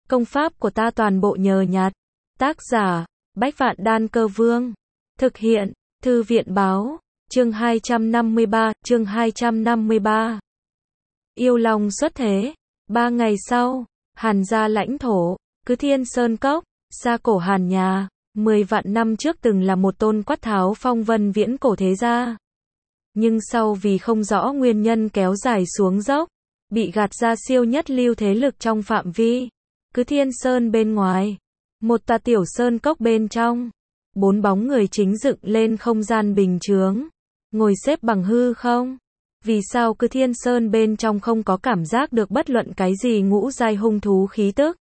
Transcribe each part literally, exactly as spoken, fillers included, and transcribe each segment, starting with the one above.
Công pháp của ta toàn bộ nhờ nhặt. Tác giả, Bách Vạn Đan Cơ Vương. Thực hiện, Thư viện Báo. Chương hai trăm năm mươi ba, chương hai trăm năm mươi ba. Yêu Long xuất thế. Ba ngày sau, Hàn gia lãnh thổ, Cứ Thiên Sơn Cốc, xa cổ Hàn nhà, mười vạn năm trước từng là một tôn Quát Tháo phong vân viễn cổ thế gia. Nhưng sau vì không rõ nguyên nhân kéo dài xuống dốc, bị gạt ra siêu nhất lưu thế lực trong phạm vi Cứ Thiên Sơn bên ngoài, một tòa tiểu sơn cốc bên trong, bốn bóng người chính dựng lên không gian bình chướng, ngồi xếp bằng hư không. Vì sao Cứ Thiên Sơn bên trong không có cảm giác được bất luận cái gì ngũ giai hung thú khí tức?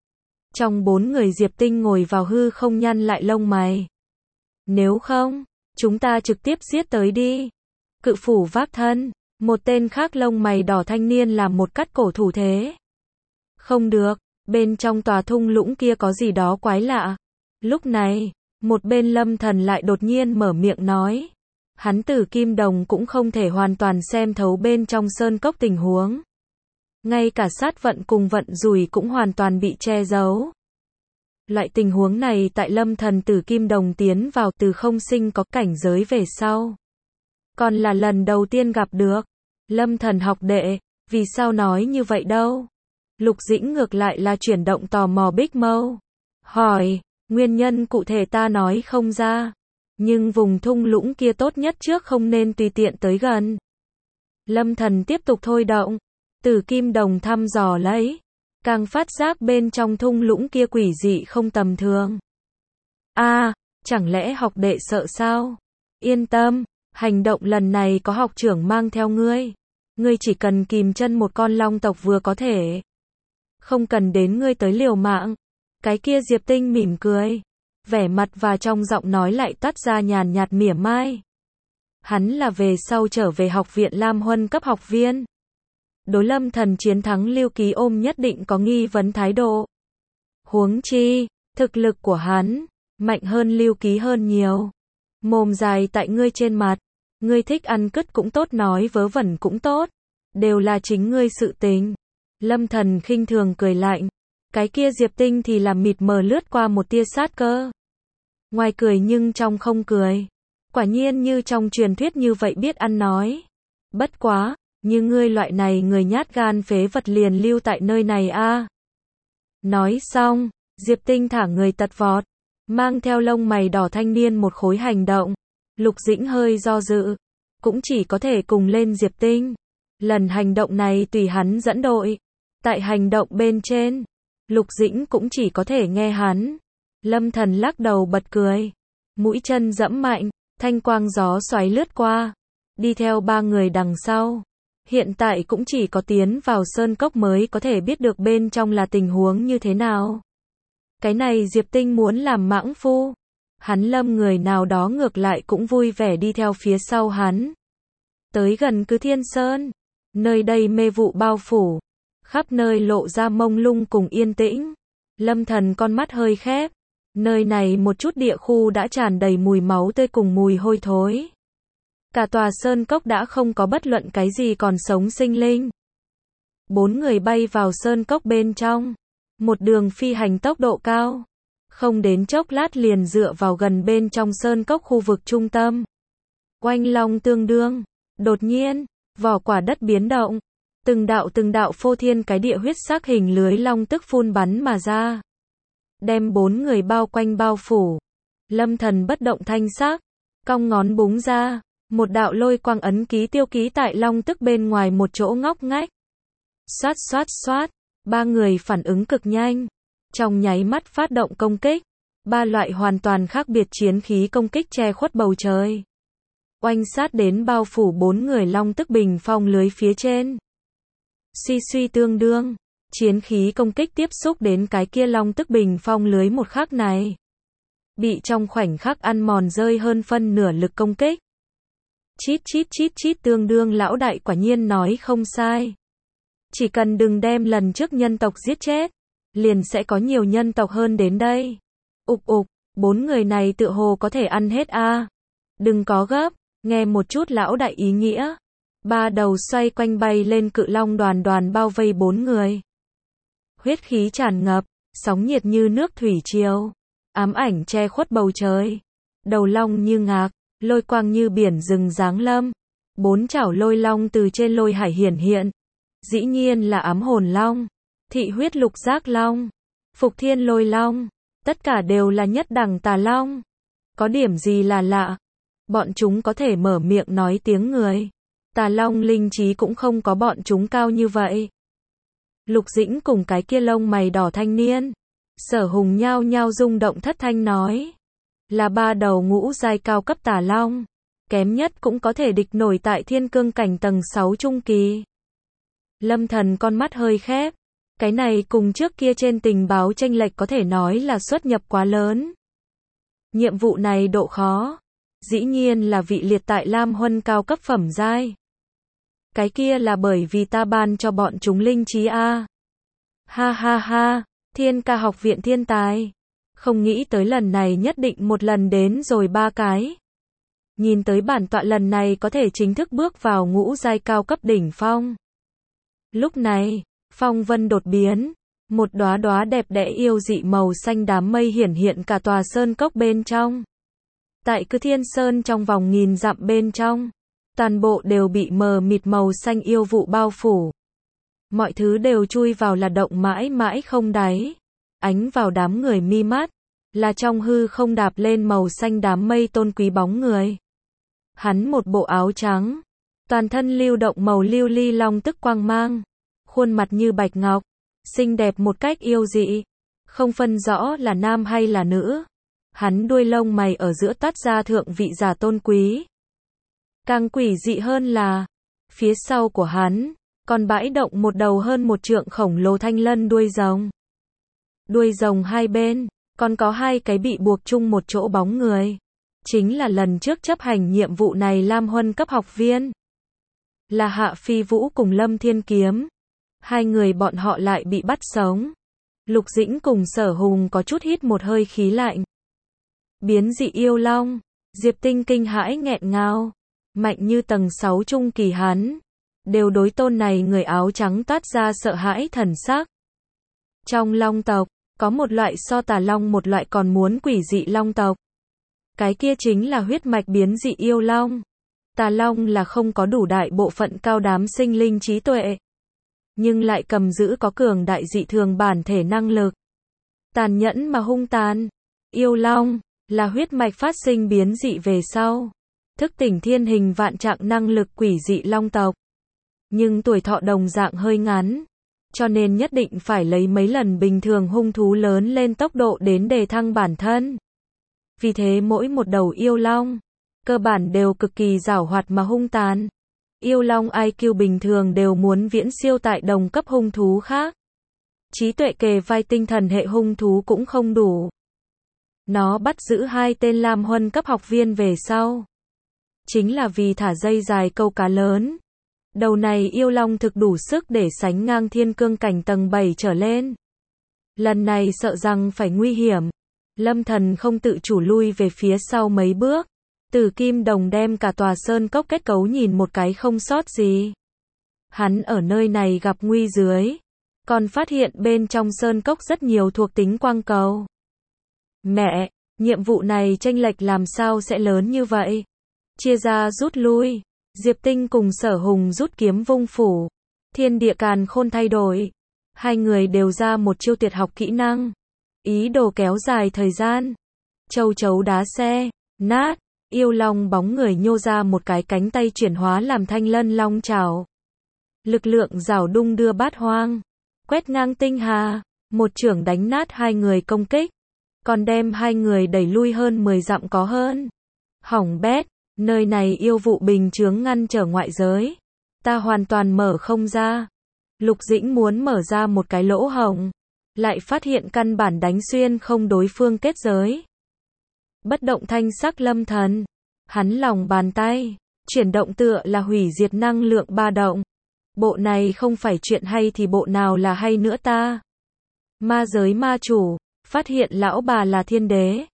Trong bốn người Diệp Tinh ngồi vào hư không nhăn lại lông mày. Nếu không, chúng ta trực tiếp giết tới đi. Cự phủ vác thân, một tên khác lông mày đỏ thanh niên làm một cắt cổ thủ thế. Không được, bên trong tòa thung lũng kia có gì đó quái lạ. Lúc này, một bên Lâm Thần lại đột nhiên mở miệng nói. Hắn Tử Kim Đồng cũng không thể hoàn toàn xem thấu bên trong sơn cốc tình huống. Ngay cả sát vận cùng vận rủi cũng hoàn toàn bị che giấu. Loại tình huống này tại Lâm Thần Tử Kim Đồng tiến vào từ không sinh có cảnh giới về sau. Còn là lần đầu tiên gặp được. Lâm Thần học đệ, vì sao nói như vậy đâu? Lục Dĩnh ngược lại là chuyển động tò mò Bích Mâu. Hỏi, nguyên nhân cụ thể ta nói không ra. Nhưng vùng thung lũng kia tốt nhất trước không nên tùy tiện tới gần. Lâm Thần tiếp tục thôi động. Tử Kim Đồng thăm dò lấy. Càng phát giác bên trong thung lũng kia quỷ dị không tầm thường. A, à, chẳng lẽ học đệ sợ sao? Yên tâm, hành động lần này có học trưởng mang theo ngươi. Ngươi chỉ cần kìm chân một con long tộc vừa có thể. Không cần đến ngươi tới liều mạng. Cái kia Diệp Tinh mỉm cười. Vẻ mặt và trong giọng nói lại toát ra nhàn nhạt mỉa mai. Hắn là về sau trở về học viện Lam Huân cấp học viên. Đối Lâm Thần chiến thắng Lưu Ký Ôm nhất định có nghi vấn thái độ. Huống chi, thực lực của hắn mạnh hơn Lưu Ký hơn nhiều. Mồm dài tại ngươi trên mặt, ngươi thích ăn cứt cũng tốt, nói vớ vẩn cũng tốt, đều là chính ngươi sự tình. Lâm Thần khinh thường cười lạnh. Cái kia Diệp Tinh thì làm mịt mờ lướt qua một tia sát cơ. Ngoài cười nhưng trong không cười. Quả nhiên như trong truyền thuyết như vậy biết ăn nói. Bất quá, như ngươi loại này người nhát gan phế vật liền lưu tại nơi này a. À. Nói xong, Diệp Tinh thả người tật vọt, mang theo lông mày đỏ thanh niên một khối hành động. Lục Dĩnh hơi do dự, cũng chỉ có thể cùng lên Diệp Tinh. Lần hành động này tùy hắn dẫn đội. Tại hành động bên trên, Lục Dĩnh cũng chỉ có thể nghe hắn. Lâm Thần lắc đầu bật cười. Mũi chân dẫm mạnh, thanh quang gió xoáy lướt qua. Đi theo ba người đằng sau. Hiện tại cũng chỉ có tiến vào sơn cốc mới có thể biết được bên trong là tình huống như thế nào. Cái này Diệp Tinh muốn làm mãng phu. Hắn Lâm người nào đó ngược lại cũng vui vẻ đi theo phía sau hắn. Tới gần Cứ Thiên Sơn. Nơi đây mê vụ bao phủ. Khắp nơi lộ ra mông lung cùng yên tĩnh. Lâm Thần con mắt hơi khép. Nơi này một chút địa khu đã tràn đầy mùi máu tươi cùng mùi hôi thối. Cả tòa sơn cốc đã không có bất luận cái gì còn sống sinh linh. Bốn người bay vào sơn cốc bên trong. Một đường phi hành tốc độ cao. Không đến chốc lát liền dựa vào gần bên trong sơn cốc khu vực trung tâm. Oanh long tương đương. Đột nhiên, vỏ quả đất biến động. Từng đạo từng đạo phô thiên cái địa huyết sắc hình lưới long tức phun bắn mà ra. Đem bốn người bao quanh bao phủ. Lâm Thần bất động thanh sắc. Cong ngón búng ra. Một đạo lôi quang ấn ký tiêu ký tại long tức bên ngoài một chỗ ngóc ngách. Xoát xoát xoát. Ba người phản ứng cực nhanh. Trong nháy mắt phát động công kích. Ba loại hoàn toàn khác biệt chiến khí công kích che khuất bầu trời. Oanh sát đến bao phủ bốn người long tức bình phong lưới phía trên. Suy suy tương đương. Chiến khí công kích tiếp xúc đến cái kia long tức bình phong lưới một khắc này. Bị trong khoảnh khắc ăn mòn rơi hơn phân nửa lực công kích. Chít chít chít chít tương đương lão đại quả nhiên nói không sai. Chỉ cần đừng đem lần trước nhân tộc giết chết. Liền sẽ có nhiều nhân tộc hơn đến đây. Ục ục, bốn người này tự hồ có thể ăn hết a. À. Đừng có gấp, nghe một chút lão đại ý nghĩa. Ba đầu xoay quanh bay lên cự long đoàn đoàn bao vây bốn người. Huyết khí tràn ngập, sóng nhiệt như nước thủy triều, ám ảnh che khuất bầu trời, đầu long như ngạc, lôi quang như biển rừng giáng lâm, bốn chảo lôi long từ trên lôi hải hiển hiện, dĩ nhiên là ám hồn long, thị huyết lục giác long, phục thiên lôi long, tất cả đều là nhất đẳng tà long. Có điểm gì là lạ? Bọn chúng có thể mở miệng nói tiếng người. Tà long linh trí cũng không có bọn chúng cao như vậy. Lục Dĩnh cùng cái kia lông mày đỏ thanh niên, Sở Hùng nhao nhao rung động thất thanh nói. Là ba đầu ngũ giai cao cấp tà long. Kém nhất cũng có thể địch nổi tại thiên cương cảnh tầng sáu trung kỳ. Lâm Thần con mắt hơi khép. Cái này cùng trước kia trên tình báo chênh lệch có thể nói là xuất nhập quá lớn. Nhiệm vụ này độ khó, dĩ nhiên là vị liệt tại Lam Huân cao cấp phẩm giai. Cái kia là bởi vì ta ban cho bọn chúng linh trí a. Ha ha ha, Thiên Ca học viện thiên tài. Không nghĩ tới lần này nhất định một lần đến rồi ba cái. Nhìn tới bản tọa lần này có thể chính thức bước vào ngũ giai cao cấp đỉnh phong. Lúc này, phong vân đột biến, một đóa đóa đẹp đẽ yêu dị màu xanh đám mây hiển hiện cả tòa sơn cốc bên trong. Tại Cư Thiên Sơn trong vòng nghìn dặm bên trong, toàn bộ đều bị mờ mịt màu xanh yêu vụ bao phủ. Mọi thứ đều chui vào là động mãi mãi không đáy, ánh vào đám người mi mắt, là trong hư không đạp lên màu xanh đám mây tôn quý bóng người. Hắn một bộ áo trắng, toàn thân lưu động màu lưu ly long tức quang mang, khuôn mặt như bạch ngọc, xinh đẹp một cách yêu dị, không phân rõ là nam hay là nữ. Hắn đuôi lông mày ở giữa toát ra thượng vị giả tôn quý. Càng quỷ dị hơn là, phía sau của hắn, còn bãi động một đầu hơn một trượng khổng lồ thanh lân đuôi rồng. Đuôi rồng hai bên, còn có hai cái bị buộc chung một chỗ bóng người. Chính là lần trước chấp hành nhiệm vụ này Lam Huân cấp học viên. Là Hạ Phi Vũ cùng Lâm Thiên Kiếm. Hai người bọn họ lại bị bắt sống. Lục Dĩnh cùng Sở Hùng có chút hít một hơi khí lạnh. Biến dị yêu long, Diệp Tinh kinh hãi nghẹn ngào, mạnh như tầng sáu trung kỳ hắn, đều đối tôn này người áo trắng toát ra sợ hãi thần sắc. Trong long tộc, có một loại so tà long một loại còn muốn quỷ dị long tộc. Cái kia chính là huyết mạch biến dị yêu long. Tà long là không có đủ đại bộ phận cao đám sinh linh trí tuệ, nhưng lại cầm giữ có cường đại dị thường bản thể năng lực. Tàn nhẫn mà hung tàn. Yêu long là huyết mạch phát sinh biến dị về sau, thức tỉnh thiên hình vạn trạng năng lực quỷ dị long tộc. Nhưng tuổi thọ đồng dạng hơi ngắn, cho nên nhất định phải lấy mấy lần bình thường hung thú lớn lên tốc độ đến đề thăng bản thân. Vì thế mỗi một đầu yêu long, cơ bản đều cực kỳ giảo hoạt mà hung tàn. Yêu long i kiu bình thường đều muốn viễn siêu tại đồng cấp hung thú khác. Trí tuệ kề vai tinh thần hệ hung thú cũng không đủ. Nó bắt giữ hai tên Lam Huân cấp học viên về sau, chính là vì thả dây dài câu cá lớn. Đầu này yêu long thực đủ sức để sánh ngang thiên cương cảnh tầng bảy trở lên. Lần này sợ rằng phải nguy hiểm. Lâm Thần không tự chủ lui về phía sau mấy bước. Tử kim đồng đem cả tòa sơn cốc kết cấu nhìn một cái không sót gì. Hắn ở nơi này gặp nguy dưới, còn phát hiện bên trong sơn cốc rất nhiều thuộc tính quang cầu. Mẹ, nhiệm vụ này chênh lệch làm sao sẽ lớn như vậy? Chia ra rút lui. Diệp Tinh cùng Sở Hùng rút kiếm vung phủ. Thiên địa càn khôn thay đổi. Hai người đều ra một chiêu tuyệt học kỹ năng. Ý đồ kéo dài thời gian. Châu chấu đá xe. Nát. Yêu long bóng người nhô ra một cái cánh tay chuyển hóa làm thanh lân long chảo. Lực lượng rào đung đưa bát hoang. Quét ngang tinh hà. Một chưởng đánh nát hai người công kích. Còn đem hai người đẩy lui hơn mười dặm có hơn. Hỏng bét. Nơi này yêu vụ bình chướng ngăn trở ngoại giới. Ta hoàn toàn mở không ra. Lục Dĩnh muốn mở ra một cái lỗ hổng, lại phát hiện căn bản đánh xuyên không đối phương kết giới. Bất động thanh sắc Lâm Thần. Hắn lòng bàn tay, chuyển động tựa là hủy diệt năng lượng ba động. Bộ này không phải chuyện hay thì bộ nào là hay nữa ta. Ma giới ma chủ, phát hiện lão bà là thiên đế.